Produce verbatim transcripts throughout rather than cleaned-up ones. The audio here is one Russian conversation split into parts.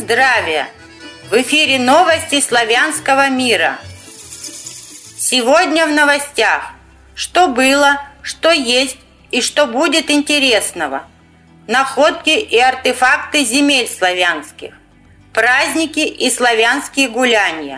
здравия! В эфире новости славянского мира. Сегодня в новостях: что было, что есть и что будет интересного. Находки и артефакты земель славянских. Праздники и славянские гуляния.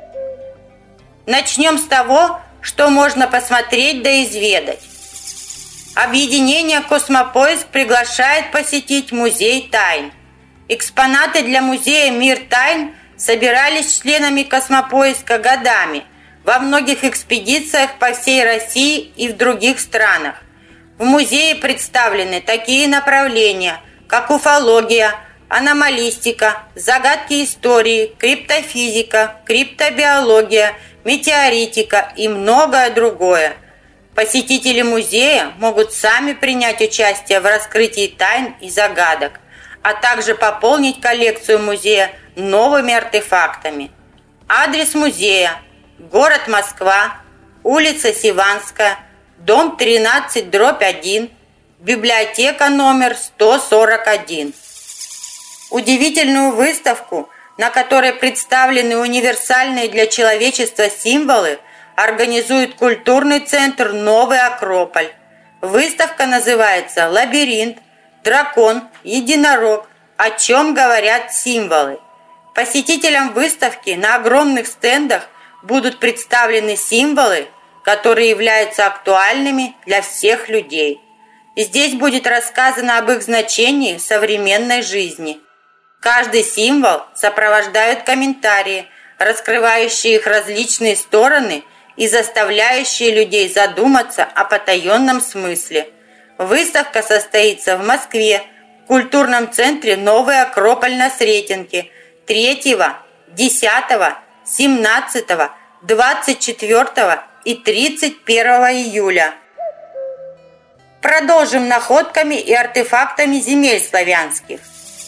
Начнем с того, что можно посмотреть да изведать. Объединение «Космопоиск» приглашает посетить музей тайн. Экспонаты для музея «Мир тайн» собирались членами «Космопоиска» годами во многих экспедициях по всей России и в других странах. В музее представлены такие направления, как уфология, аномалистика, загадки истории, криптофизика, криптобиология, метеоритика и многое другое. Посетители музея могут сами принять участие в раскрытии тайн и загадок, а также пополнить коллекцию музея новыми артефактами. Адрес музея: город Москва, улица Сиванская, дом тринадцать дробь один, библиотека номер сто сорок один. Удивительную выставку, на которой представлены универсальные для человечества символы, организует культурный центр «Новый Акрополь». Выставка называется «Лабиринт. Дракон, единорог. О чем говорят символы». Посетителям выставки на огромных стендах будут представлены символы, которые являются актуальными для всех людей. Здесь будет рассказано об их значении в современной жизни. Каждый символ сопровождают комментарии, раскрывающие их различные стороны и заставляющие людей задуматься о потаенном смысле. Выставка состоится в Москве, в культурном центре «Новый Акрополь» на Сретенке третьего, десятого, семнадцатого, двадцать четвёртого и тридцать первого июля. Продолжим находками и артефактами земель славянских.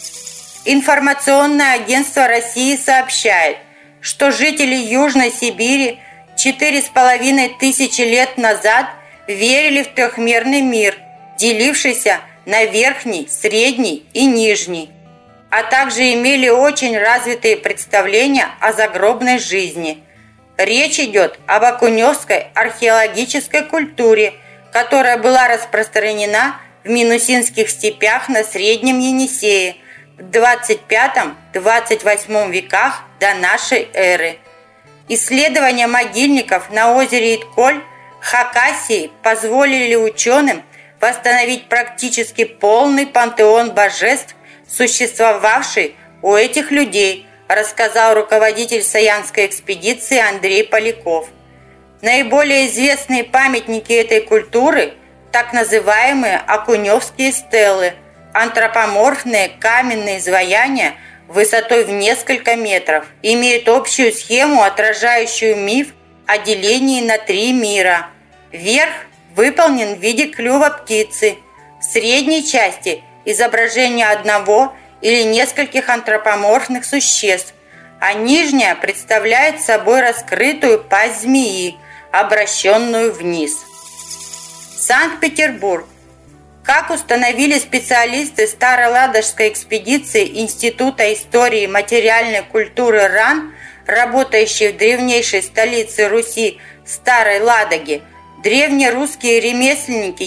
Информационное агентство России сообщает, что жители Южной Сибири четыре с половиной тысячи лет назад верили в трехмерный мир, делившийся на верхний, средний и нижний, а также имели очень развитые представления о загробной жизни. Речь идет об окуневской археологической культуре, которая была распространена в Минусинских степях на Среднем Енисее в двадцать пятом — двадцать восьмом веках до нашей эры. Исследования могильников на озере Итколь, Хакасии, позволили ученым восстановить практически полный пантеон божеств, существовавший у этих людей, рассказал руководитель Саянской экспедиции Андрей Поляков. Наиболее известные памятники этой культуры – так называемые окуневские стелы, антропоморфные каменные изваяния высотой в несколько метров, имеют общую схему, отражающую миф о делении на три мира. Верх выполнен в виде клюва птицы, в средней части изображение одного или нескольких антропоморфных существ, а нижняя представляет собой раскрытую пасть змеи, обращенную вниз. Санкт-Петербург. Как установили специалисты Староладожской экспедиции Института истории и материальной культуры РАН, работающей в древнейшей столице Руси Старой Ладоге, древнерусские ремесленники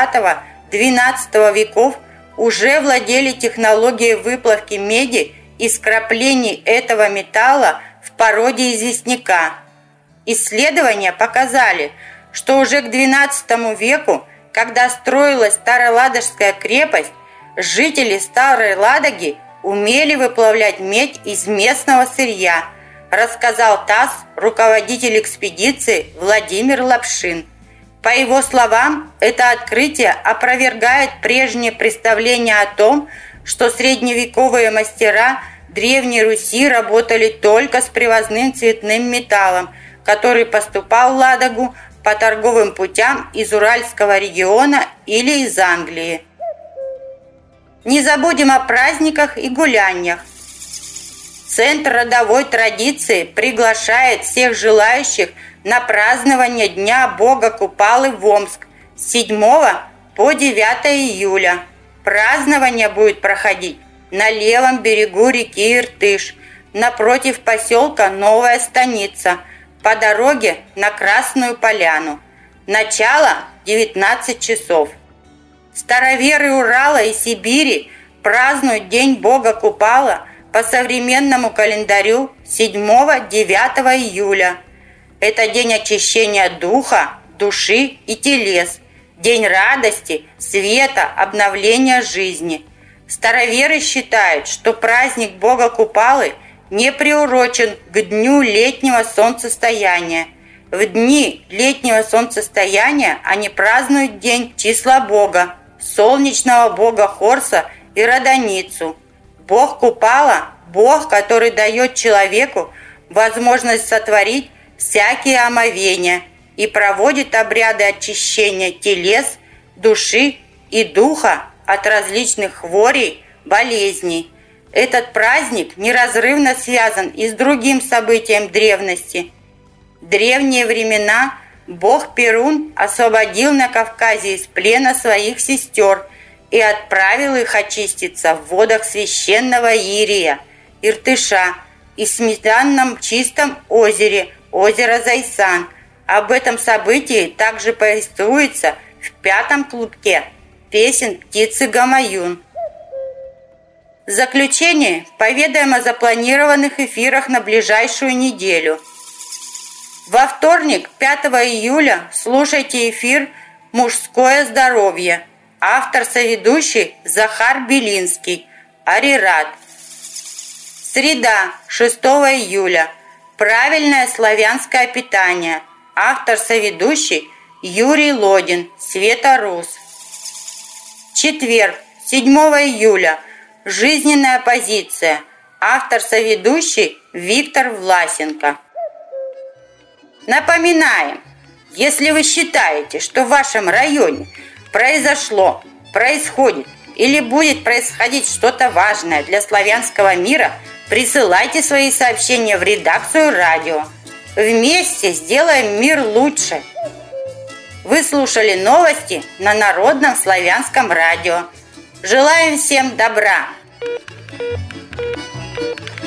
десятого-двенадцатого веков уже владели технологией выплавки меди и скраплений этого металла в породе известняка. Исследования показали, что уже к двенадцатому веку, когда строилась Староладожская крепость, жители Старой Ладоги умели выплавлять медь из местного сырья, рассказал ТАСС руководитель экспедиции Владимир Лапшин. По его словам, это открытие опровергает прежние представления о том, что средневековые мастера Древней Руси работали только с привозным цветным металлом, который поступал в Ладогу по торговым путям из Уральского региона или из Англии. Не забудем о праздниках и гуляниях. Центр родовой традиции приглашает всех желающих на празднование Дня Бога Купалы в Омск с седьмого по девятое июля. Празднование будет проходить на левом берегу реки Иртыш, напротив поселка Новая Станица, по дороге на Красную Поляну. Начало девятнадцать часов. Староверы Урала и Сибири празднуют День Бога Купала по современному календарю седьмого-девятого июля. Это день очищения духа, души и телес, день радости, света, обновления жизни. Староверы считают, что праздник Бога Купалы не приурочен к дню летнего солнцестояния. В дни летнего солнцестояния они празднуют день числа Бога, солнечного бога Хорса и Родоницу. Бог Купала – Бог, который дает человеку возможность сотворить всякие омовения и проводит обряды очищения телес, души и духа от различных хворей, болезней. Этот праздник неразрывно связан и с другим событием древности. В древние времена бог Перун освободил на Кавказе из плена своих сестер и отправил их очиститься в водах священного Ирия, Иртыша, и сметанном чистом озере, озеро Зайсан. Об этом событии также повествуется в пятом клубке песен птицы Гамаюн. В заключение поведаем о запланированных эфирах на ближайшую неделю. Во вторник, пятого июля, слушайте эфир «Мужское здоровье». Автор-соведущий Захар Белинский. Арират. Среда, шестого июля. Правильное славянское питание. Автор-соведущий Юрий Лодин. Светорус. Четверг, седьмого июля. Жизненная позиция. Автор-соведущий Виктор Власенко. Напоминаем, если вы считаете, что в вашем районе произошло, происходит или будет происходить что-то важное для славянского мира, присылайте свои сообщения в редакцию радио. Вместе сделаем мир лучше. Вы слушали новости на Народном славянском радио. Желаем всем добра!